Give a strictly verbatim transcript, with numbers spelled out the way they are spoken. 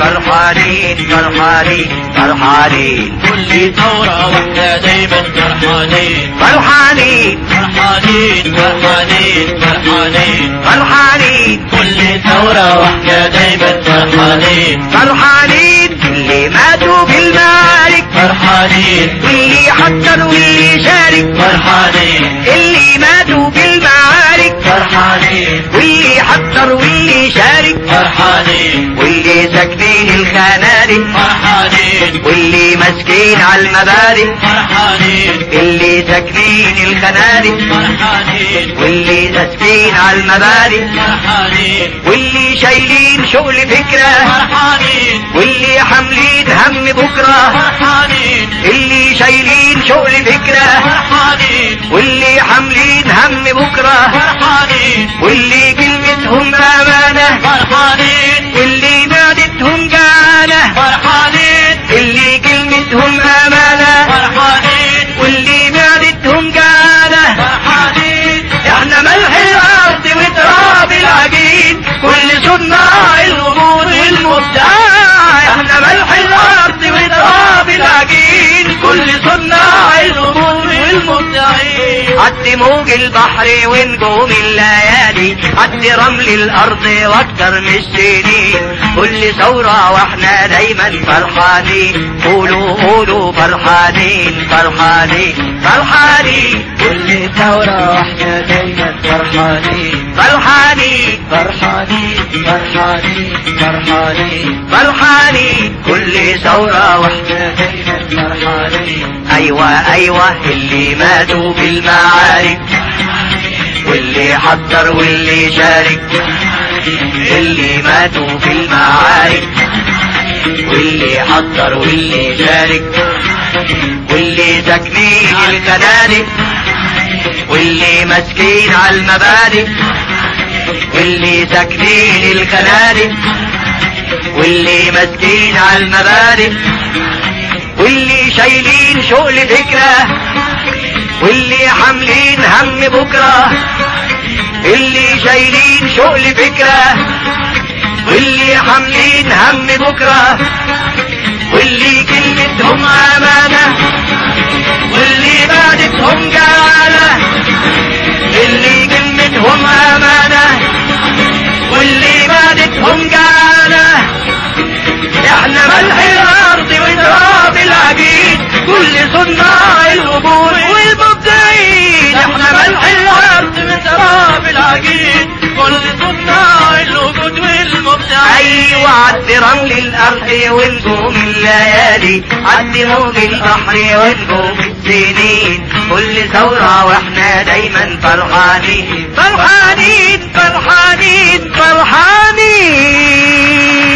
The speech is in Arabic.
فرحانين فرحانين فرحانين كل ثورة واحنا دايما فرحانين فرحانين فرحانين فرحانين فرحانين فرحانين كل ثورة واحنا دايما فرحانين فرحانين اللي ماتوا في المعارك فرحانين واللي حضر واللي شارك فرحانين اللي ماتوا في المعارك فرحانين واللي حضر واللي شارك فرحانين واللي ساكنين الخنادق فرحانين واللي ماسكين على المبادئ فرحانين اللي ساكنين الخنادق فرحانين واللي ساكنين على المبادئ فرحانين واللي شايلين شغل فكرة فرحانين واللي حاملين هم بكرة فرحانين اللي شايلين شغل فكرة فرحانين واللي حاملين هم بكرة فرحانين واللي كلمتهم أمانة فرحانين واللي نادتهم جانة فرحانين اللي كلمتهم أمانة فرحانين واللي نادتهم جانة فرحانين احنا ملح الأرض وتراب العجين كل صناع الغموض والمبدع احنا ملح الأرض وتراب العجين كل صناع الغموض والمبدعين عد موج البحر ونجوم الليالي عد رمل الارض واكتر من السنين كل ثورة واحنا دايما فرحانين قولوا قولوا فرحانين فرحانين فرحانين كل ثورة واحنا دايما فرحانين فرحانين فرحانين فرحانين فرحانين فرحانين كل ثورة واحنا احنا دايما فرحانين ايوه ايوه اللي ماتوا في المعارك واللي حضر واللي شارك اللي ماتوا في المعارك واللي حضر واللي شارك واللي ساكنين الخنادق واللي ماسكين على المبادئ واللي ساكنين الخنادق واللي ماسكين على المبادئ واللي شايلين شغل فكرة واللي حاملين هم بكرة اللي شايلين شغل فكرة واللي حاملين هم بكرة واللي كلمتهم أمانة واللي بعدتهم جعانة اللي كلمتهم أمانة واللي بعدتهم جعانة احنا ملح الأرض وتراب العجين كل صناع القبور والمبدعين احنا ملح الارض وتراب العجين كل صناع الوجود والمبدعين ايوه عد رمل الارض ونجوم الليالي عد موج البحر ونجوم السنين كل ثورة واحنا دايما فرحانين فرحانين فرحانين فرحانين